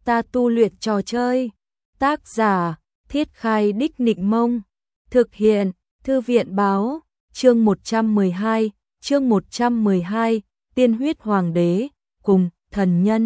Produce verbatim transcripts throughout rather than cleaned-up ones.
ta tu luyện trò chơi. Tác giả, Thiết Khai Đích Nịnh Mông. Thực hiện, Thư viện Báo. Chương một trăm mười hai, chương một trăm mười hai, Tiên huyết hoàng đế, cùng, thần nhân.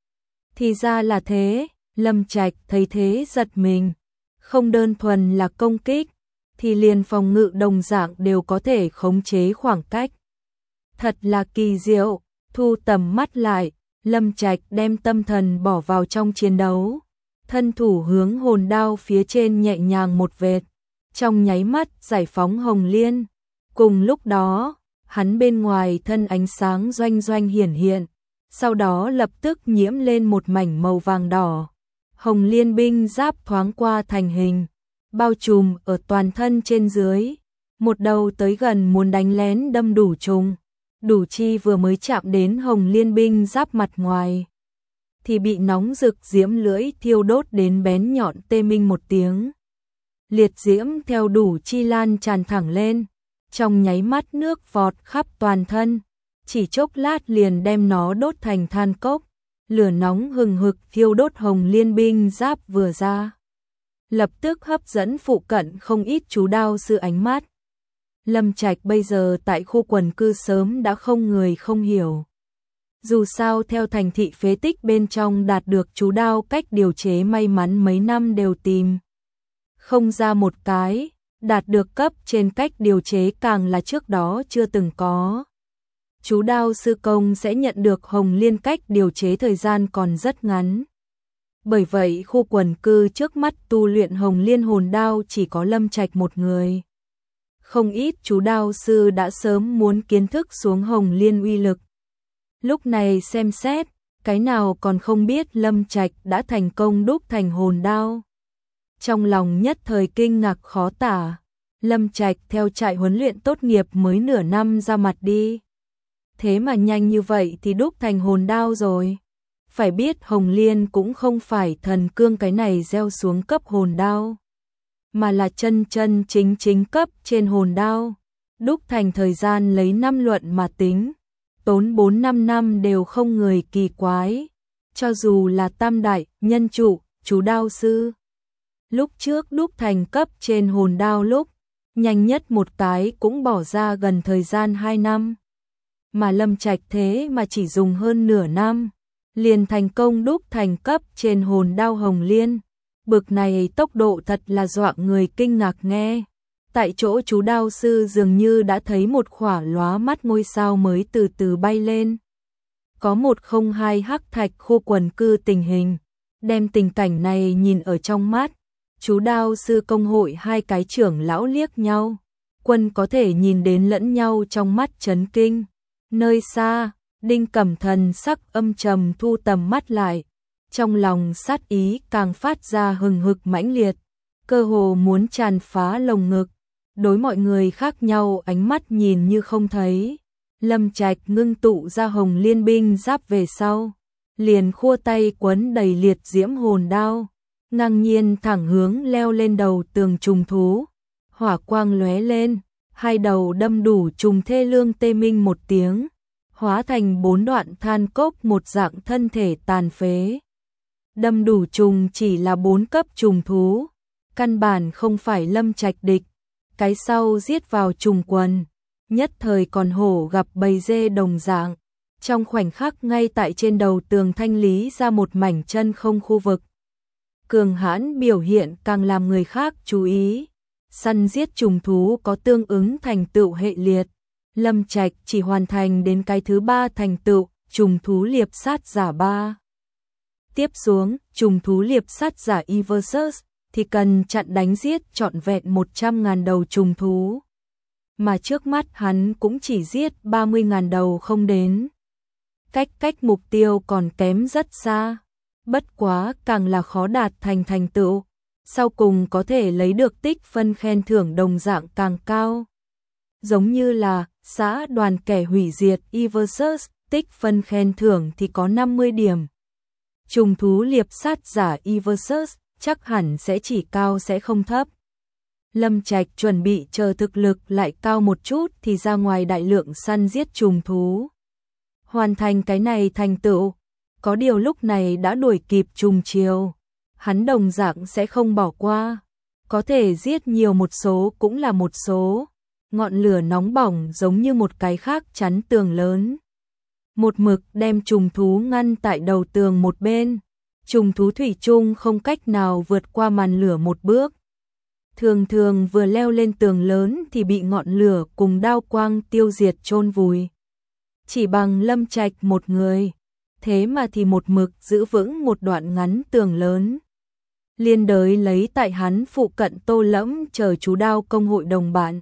Thì ra là thế, Lâm Trạch thấy thế giật mình. Không đơn thuần là công kích, thì liền phòng ngự đồng dạng đều có thể khống chế khoảng cách. Thật là kỳ diệu, thu tầm mắt lại, Lâm Trạch đem tâm thần bỏ vào trong chiến đấu. Thân thủ hướng hồn đao phía trên nhẹ nhàng một vệt, trong nháy mắt giải phóng hồng liên. Cùng lúc đó, hắn bên ngoài thân ánh sáng doanh doanh hiển hiện, sau đó lập tức nhiễm lên một mảnh màu vàng đỏ. Hồng liên binh giáp thoáng qua thành hình, bao trùm ở toàn thân trên dưới, một đầu tới gần muốn đánh lén đâm đủ trùng. Đủ chi vừa mới chạm đến hồng liên binh giáp mặt ngoài, thì bị nóng rực diễm lưỡi thiêu đốt đến bén nhọn tê minh một tiếng. Liệt diễm theo đủ chi lan tràn thẳng lên, trong nháy mắt nước vọt khắp toàn thân, chỉ chốc lát liền đem nó đốt thành than cốc. Lửa nóng hừng hực thiêu đốt hồng liên binh giáp vừa ra, lập tức hấp dẫn phụ cận không ít chú đao sư ánh mắt. Lâm Trạch bây giờ tại khu quần cư sớm đã không người không hiểu. Dù sao theo thành thị phế tích bên trong đạt được chú đao cách điều chế may mắn mấy năm đều tìm không ra một cái, đạt được cấp trên cách điều chế càng là trước đó chưa từng có. Chú đao sư công sẽ nhận được hồng liên cách điều chế thời gian còn rất ngắn. Bởi vậy khu quần cư trước mắt tu luyện hồng liên hồn đao chỉ có Lâm Trạch một người. Không ít chú đao sư đã sớm muốn kiến thức xuống hồng liên uy lực. Lúc này xem xét, cái nào còn không biết Lâm Trạch đã thành công đúc thành hồn đao. Trong lòng nhất thời kinh ngạc khó tả, Lâm Trạch theo trại huấn luyện tốt nghiệp mới nửa năm ra mặt đi. Thế mà nhanh như vậy thì đúc thành hồn đao rồi. Phải biết hồng liên cũng không phải thần cương cái này gieo xuống cấp hồn đao, mà là chân chân chính chính cấp trên hồn đao. Đúc thành thời gian lấy năm luận mà tính, tốn bốn năm năm đều không người kỳ quái. Cho dù là tam đại, nhân trụ, chú đao sư, lúc trước đúc thành cấp trên hồn đao lúc, nhanh nhất một cái cũng bỏ ra gần thời gian hai năm. Mà Lâm Trạch thế mà chỉ dùng hơn nửa năm, liền thành công đúc thành cấp trên hồn đao hồng liên. Bực này tốc độ thật là dọa người kinh ngạc nghe. Tại chỗ chú đao sư dường như đã thấy một khỏa lóa mắt ngôi sao mới từ từ bay lên. Có một không hai hắc thạch khu quần cư tình hình, đem tình cảnh này nhìn ở trong mắt. Chú đao sư công hội hai cái trưởng lão liếc nhau, quân có thể nhìn đến lẫn nhau trong mắt chấn kinh. Nơi xa, Đinh Cẩm Thần sắc âm trầm thu tầm mắt lại, trong lòng sát ý càng phát ra hừng hực mãnh liệt, cơ hồ muốn tràn phá lồng ngực. Đối mọi người khác nhau ánh mắt nhìn như không thấy. Lâm Trạch ngưng tụ ra hồng liên binh giáp về sau, liền khua tay quấn đầy liệt diễm hồn đao, ngang nhiên thẳng hướng leo lên đầu tường trùng thú. Hỏa quang lóe lên, hai đầu đâm đủ trùng thê lương tê minh một tiếng, hóa thành bốn đoạn than cốc một dạng thân thể tàn phế. Đâm đủ trùng chỉ là bốn cấp trùng thú, căn bản không phải Lâm Trạch địch. Cái sau giết vào trùng quần, nhất thời còn hổ gặp bầy dê đồng dạng. Trong khoảnh khắc ngay tại trên đầu tường thanh lý ra một mảnh chân không khu vực. Cường hãn biểu hiện càng làm người khác chú ý. Săn giết trùng thú có tương ứng thành tựu hệ liệt. Lâm Trạch chỉ hoàn thành đến cái thứ ba thành tựu, trùng thú liệp sát giả ba. Tiếp xuống, trùng thú liệp sát giả Eversus thì cần chặn đánh giết trọn vẹn một trăm nghìn đầu trùng thú. Mà trước mắt hắn cũng chỉ giết ba mươi nghìn đầu không đến. Cách cách mục tiêu còn kém rất xa. Bất quá càng là khó đạt thành thành tựu, sau cùng có thể lấy được tích phân khen thưởng đồng dạng càng cao. Giống như là xã đoàn kẻ hủy diệt Eversus, tích phân khen thưởng thì có năm mươi điểm. Trùng thú liệp sát giả Eversus chắc hẳn sẽ chỉ cao sẽ không thấp. Lâm Trạch chuẩn bị chờ thực lực lại cao một chút thì ra ngoài đại lượng săn giết trùng thú. Hoàn thành cái này thành tựu, có điều lúc này đã đuổi kịp trùng chiều, hắn đồng dạng sẽ không bỏ qua, có thể giết nhiều một số cũng là một số. Ngọn lửa nóng bỏng giống như một cái khác chắn tường lớn. Một mực đem trùng thú ngăn tại đầu tường một bên, trùng thú thủy chung không cách nào vượt qua màn lửa một bước. Thường thường vừa leo lên tường lớn thì bị ngọn lửa cùng đao quang tiêu diệt chôn vùi. Chỉ bằng Lâm Trạch một người, thế mà thì một mực giữ vững một đoạn ngắn tường lớn. Liên đới lấy tại hắn phụ cận Tô Lẫm chờ chú đao công hội đồng bạn.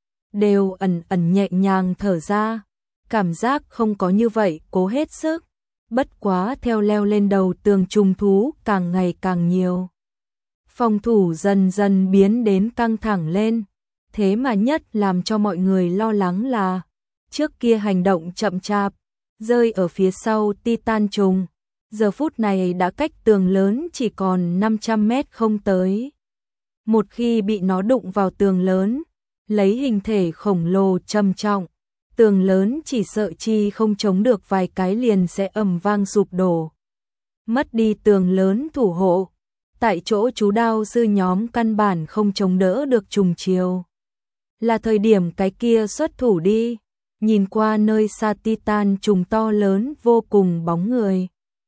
Đều ẩn ẩn nhẹ nhàng thở ra, cảm giác không có như vậy cố hết sức. Bất quá theo leo lên đầu tường trùng thú càng ngày càng nhiều. Phòng thủ dần dần biến đến căng thẳng lên, thế mà nhất làm cho mọi người lo lắng là trước kia hành động chậm chạp, rơi ở phía sau Titan trùng, giờ phút này đã cách tường lớn chỉ còn năm trăm mét không tới. Một khi bị nó đụng vào tường lớn, lấy hình thể khổng lồ trầm trọng, tường lớn chỉ sợ chi không chống được vài cái liền sẽ ầm vang sụp đổ. Mất đi tường lớn thủ hộ, tại chỗ chú đao sư nhóm căn bản không chống đỡ được trùng chiều. Là thời điểm cái kia xuất thủ đi, nhìn qua nơi xa Titan trùng to lớn vô cùng bóng người.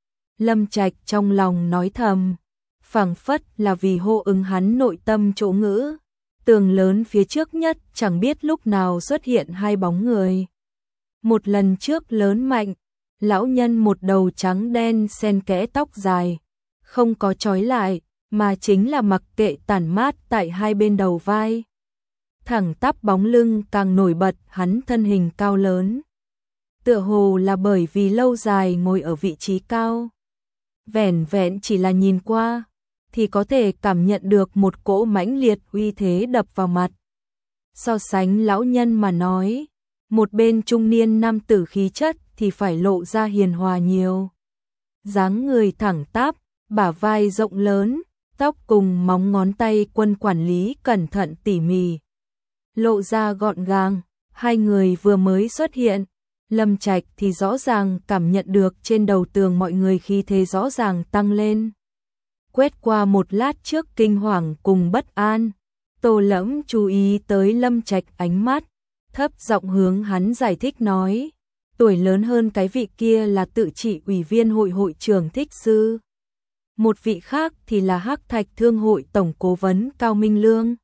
Lâm Trạch trong lòng nói thầm, phảng phất là vì hô ứng hắn nội tâm chỗ ngữ. Tường lớn phía trước nhất chẳng biết lúc nào xuất hiện hai bóng người. Một lần trước lớn mạnh, lão nhân một đầu trắng đen xen kẽ tóc dài, không có trói lại, mà chính là mặc kệ tản mát tại hai bên đầu vai. Thẳng tắp bóng lưng càng nổi bật hắn thân hình cao lớn. Tựa hồ là bởi vì lâu dài ngồi ở vị trí cao. Vẻn vẹn chỉ là nhìn qua, thì có thể cảm nhận được một cỗ mãnh liệt uy thế đập vào mặt. So sánh lão nhân mà nói, một bên trung niên nam tử khí chất thì phải lộ ra hiền hòa nhiều. Dáng người thẳng tắp, bả vai rộng lớn, tóc cùng móng ngón tay quân quản lý cẩn thận tỉ mỉ. Lộ ra gọn gàng, hai người vừa mới xuất hiện, Lâm Trạch thì rõ ràng cảm nhận được trên đầu tường mọi người khí thế rõ ràng tăng lên. Quét qua một lát trước kinh hoàng cùng bất an, Tô Lẫm chú ý tới Lâm Trạch ánh mắt, thấp giọng hướng hắn giải thích nói, tuổi lớn hơn cái vị kia là tự trị ủy viên hội hội trưởng Thích Sư. Một vị khác thì là Hắc Thạch Thương hội tổng cố vấn Cao Minh Lương.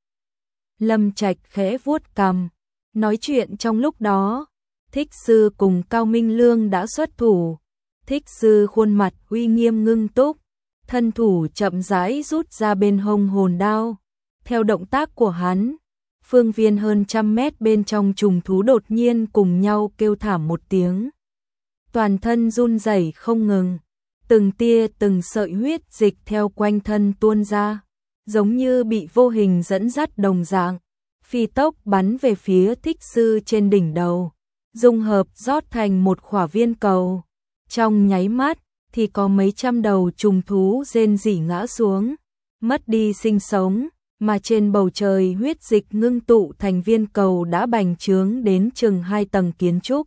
Lâm Trạch khẽ vuốt cằm, nói chuyện trong lúc đó, Thích Sư cùng Cao Minh Lương đã xuất thủ. Thích Sư khuôn mặt uy nghiêm ngưng túc, thân thủ chậm rãi rút ra bên hông hồn đao. Theo động tác của hắn, phương viên hơn trăm mét bên trong trùng thú đột nhiên cùng nhau kêu thảm một tiếng. Toàn thân run rẩy không ngừng, từng tia từng sợi huyết dịch theo quanh thân tuôn ra, giống như bị vô hình dẫn dắt đồng dạng, phi tốc bắn về phía Thích Sư trên đỉnh đầu, dung hợp rót thành một khỏa viên cầu. Trong nháy mắt thì có mấy trăm đầu trùng thú rên rỉ ngã xuống, mất đi sinh sống, mà trên bầu trời huyết dịch ngưng tụ thành viên cầu đã bành trướng đến chừng hai tầng kiến trúc.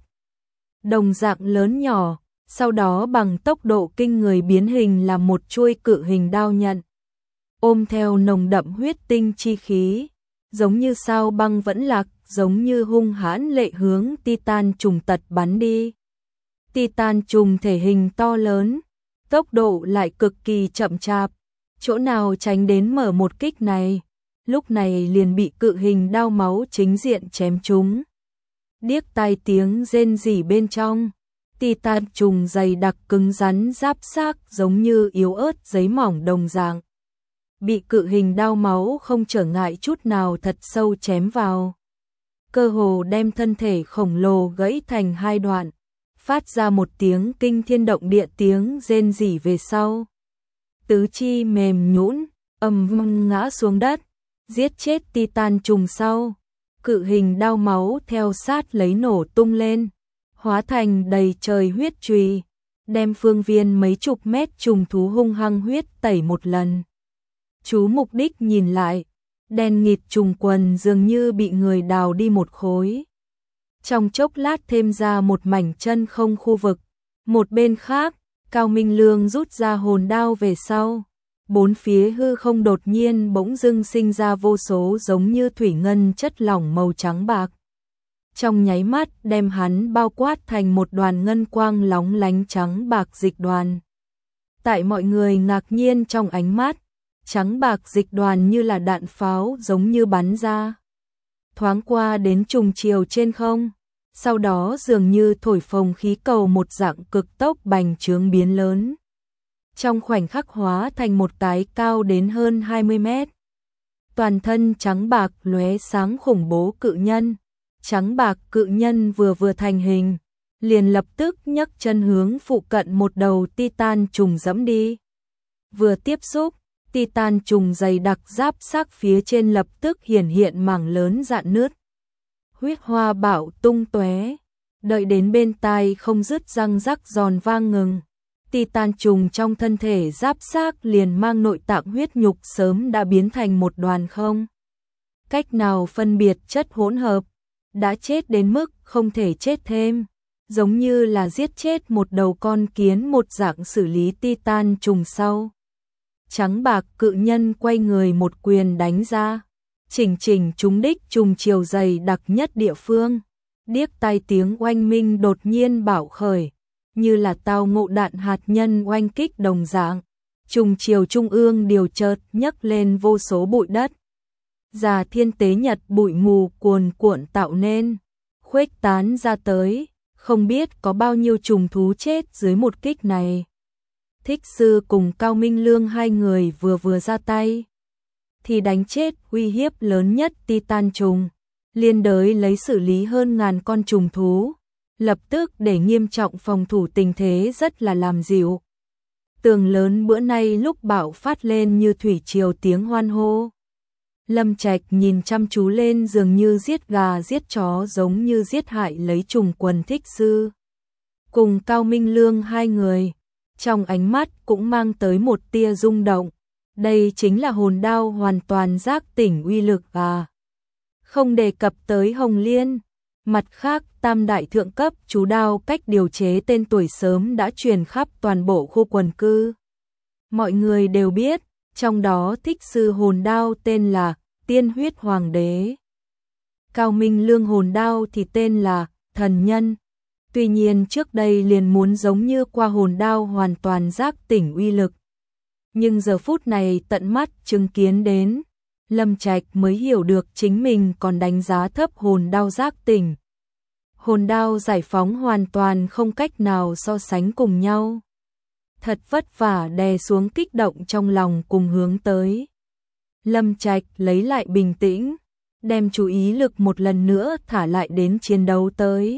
Đồng dạng lớn nhỏ, sau đó bằng tốc độ kinh người biến hình làm một chuôi cự hình đao nhận. Ôm theo nồng đậm huyết tinh chi khí, giống như sao băng vẫn lạc, giống như hung hãn lệ hướng Titan trùng tật bắn đi. Titan trùng thể hình to lớn, tốc độ lại cực kỳ chậm chạp, chỗ nào tránh đến mở một kích này, lúc này liền bị cự hình đao máu chính diện chém trúng. Điếc tai tiếng rên rỉ bên trong, Titan trùng dày đặc cứng rắn giáp xác giống như yếu ớt giấy mỏng đồng dạng. Bị cự hình đao máu không trở ngại chút nào thật sâu chém vào. Cơ hồ đem thân thể khổng lồ gãy thành hai đoạn, phát ra một tiếng kinh thiên động địa tiếng rên rỉ về sau. Tứ chi mềm nhũn, ầm vang ngã xuống đất, giết chết Titan trùng sau. Cự hình đao máu theo sát lấy nổ tung lên, hóa thành đầy trời huyết chùy, đem phương viên mấy chục mét trùng thú hung hăng huyết tẩy một lần. Chú mục đích nhìn lại, đen nghịt trùng quần dường như bị người đào đi một khối. Trong chốc lát thêm ra một mảnh chân không khu vực. Một bên khác, Cao Minh Lương rút ra hồn đao về sau, bốn phía hư không đột nhiên bỗng dưng sinh ra vô số giống như thủy ngân chất lỏng màu trắng bạc. Trong nháy mắt đem hắn bao quát thành một đoàn ngân quang lóng lánh trắng bạc dịch đoàn. Tại mọi người ngạc nhiên trong ánh mắt, trắng bạc dịch đoàn như là đạn pháo giống như bắn ra. Thoáng qua đến trùng chiều trên không, sau đó dường như thổi phồng khí cầu một dạng cực tốc bành trướng biến lớn. Trong khoảnh khắc hóa thành một cái cao đến hơn hai mươi mét. Toàn thân trắng bạc lóe sáng khủng bố cự nhân. Trắng bạc cự nhân vừa vừa thành hình, liền lập tức nhấc chân hướng phụ cận một đầu titan trùng dẫm đi. Vừa tiếp xúc, titan trùng dày đặc giáp xác phía trên lập tức hiển hiện mảng lớn rạn nứt. Huyết hoa bạo tung tóe, đợi đến bên tai không dứt răng rắc giòn vang ngừng. Titan trùng trong thân thể giáp xác liền mang nội tạng huyết nhục sớm đã biến thành một đoàn không cách nào phân biệt chất hỗn hợp, đã chết đến mức không thể chết thêm, giống như là giết chết một đầu con kiến một dạng xử lý titan trùng sau. Trắng bạc cự nhân quay người một quyền đánh ra, chỉnh chỉnh trúng đích trùng chiều dày đặc nhất địa phương. Điếc tai tiếng oanh minh đột nhiên bạo khởi, như là tao ngộ đạn hạt nhân oanh kích đồng dạng. Trùng chiều trung ương điều chợt nhấc lên vô số bụi đất. Già thiên tế nhật bụi mù cuồn cuộn tạo nên, khuếch tán ra tới, không biết có bao nhiêu trùng thú chết dưới một kích này. Thích sư cùng Cao Minh Lương hai người vừa vừa ra tay, thì đánh chết uy hiếp lớn nhất titan trùng, liên đới lấy xử lý hơn ngàn con trùng thú, lập tức để nghiêm trọng phòng thủ tình thế rất là làm dịu. Tường lớn bữa nay lúc bạo phát lên như thủy triều tiếng hoan hô. Lâm Trạch nhìn chăm chú lên dường như giết gà giết chó giống như giết hại lấy trùng quần Thích sư. Cùng Cao Minh Lương hai người, trong ánh mắt cũng mang tới một tia rung động. Đây chính là hồn đao hoàn toàn giác tỉnh uy lực à. Không đề cập tới Hồng Liên. Mặt khác, tam đại thượng cấp chú đao cách điều chế tên tuổi sớm đã truyền khắp toàn bộ khu quần cư. Mọi người đều biết, trong đó Thích sư hồn đao tên là Tiên Huyết Hoàng Đế. Cao Minh Lương hồn đao thì tên là Thần Nhân. Tuy nhiên trước đây liền muốn giống như qua hồn đao hoàn toàn giác tỉnh uy lực. Nhưng giờ phút này tận mắt chứng kiến đến, Lâm Trạch mới hiểu được chính mình còn đánh giá thấp hồn đao giác tỉnh. Hồn đao giải phóng hoàn toàn không cách nào so sánh cùng nhau. Thật vất vả đè xuống kích động trong lòng cùng hướng tới. Lâm Trạch lấy lại bình tĩnh, đem chú ý lực một lần nữa thả lại đến chiến đấu tới.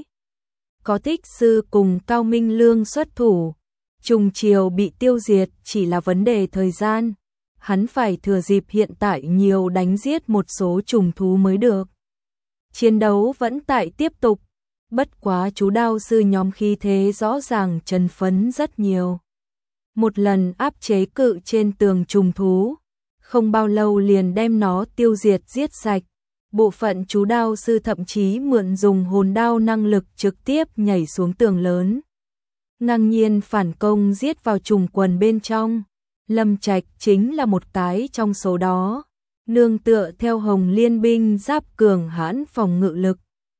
Có Thích sư cùng Cao Minh Lương xuất thủ, trùng chiều bị tiêu diệt chỉ là vấn đề thời gian. Hắn phải thừa dịp hiện tại nhiều đánh giết một số trùng thú mới được. Chiến đấu vẫn tại tiếp tục, bất quá chú đao sư nhóm khí thế rõ ràng trấn phấn rất nhiều. Một lần áp chế cự trên tường trùng thú, không bao lâu liền đem nó tiêu diệt giết sạch. Bộ phận chú đao sư thậm chí mượn dùng hồn đao năng lực trực tiếp nhảy xuống tường lớn, ngang nhiên phản công giết vào trùng quần bên trong. Lâm Trạch chính là một cái trong số đó, nương tựa theo Hồng Liên binh giáp cường hãn phòng ngự lực.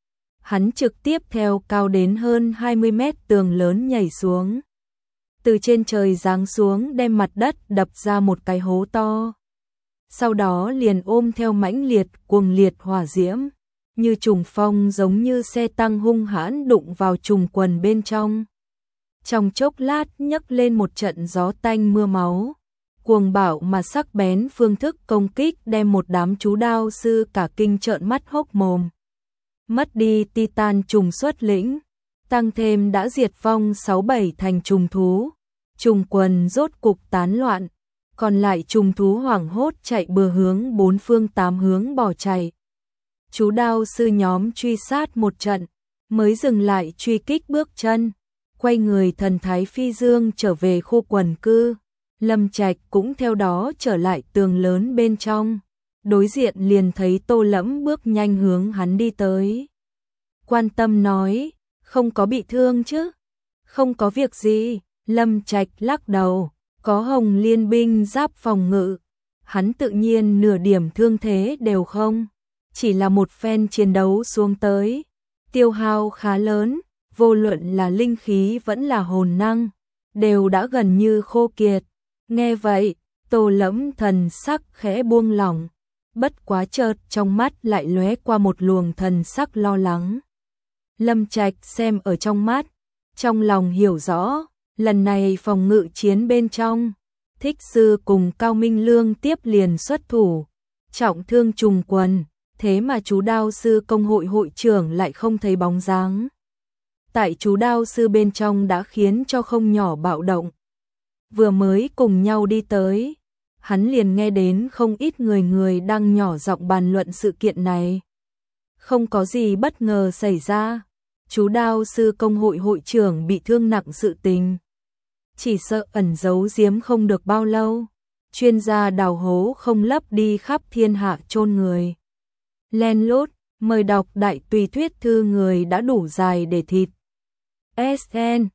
Hắn trực tiếp theo cao đến hơn hai mươi mét tường lớn nhảy xuống. Từ trên trời giáng xuống đem mặt đất đập ra một cái hố to. Sau đó liền ôm theo mãnh liệt cuồng liệt hỏa diễm, như trùng phong giống như xe tăng hung hãn đụng vào trùng quần bên trong. Trong chốc lát nhấc lên một trận gió tanh mưa máu, cuồng bạo mà sắc bén phương thức công kích đem một đám chú đao sư cả kinh trợn mắt hốc mồm. Mất đi titan trùng xuất lĩnh, tăng thêm đã diệt vong sáu bảy thành trùng thú, trùng quần rốt cục tán loạn, còn lại trùng thú hoảng hốt chạy bừa hướng bốn phương tám hướng bỏ chạy. Chú đao sư nhóm truy sát một trận, mới dừng lại truy kích bước chân, quay người thần thái phi dương trở về khu quần cư. Lâm Trạch cũng theo đó trở lại tường lớn bên trong, đối diện liền thấy Tô Lẫm bước nhanh hướng hắn đi tới. Quan tâm nói, không có bị thương chứ? Không có việc gì, Lâm Trạch lắc đầu, có Hồng Liên binh giáp phòng ngự, hắn tự nhiên nửa điểm thương thế đều không, chỉ là một phen chiến đấu xuống tới, tiêu hao khá lớn, vô luận là linh khí vẫn là hồn năng, đều đã gần như khô kiệt. Nghe vậy, Tô Lẫm thần sắc khẽ buông lỏng, bất quá chợt trong mắt lại lóe qua một luồng thần sắc lo lắng. Lâm Trạch xem ở trong mắt, trong lòng hiểu rõ, lần này phòng ngự chiến bên trong, Thích Sư cùng Cao Minh Lương tiếp liền xuất thủ, trọng thương trùng quần, thế mà chú đao sư công hội hội trưởng lại không thấy bóng dáng. Tại chú đao sư bên trong đã khiến cho không nhỏ bạo động. Vừa mới cùng nhau đi tới, hắn liền nghe đến không ít người người đang nhỏ giọng bàn luận sự kiện này. Không có gì bất ngờ xảy ra, chú đao sư công hội hội trưởng bị thương nặng sự tình. Chỉ sợ ẩn giấu giếm không được bao lâu, chuyên gia đào hố không lấp đi khắp thiên hạ chôn người. Len lút, mời đọc đại tùy thuyết thư người đã đủ dài để thịt. ét en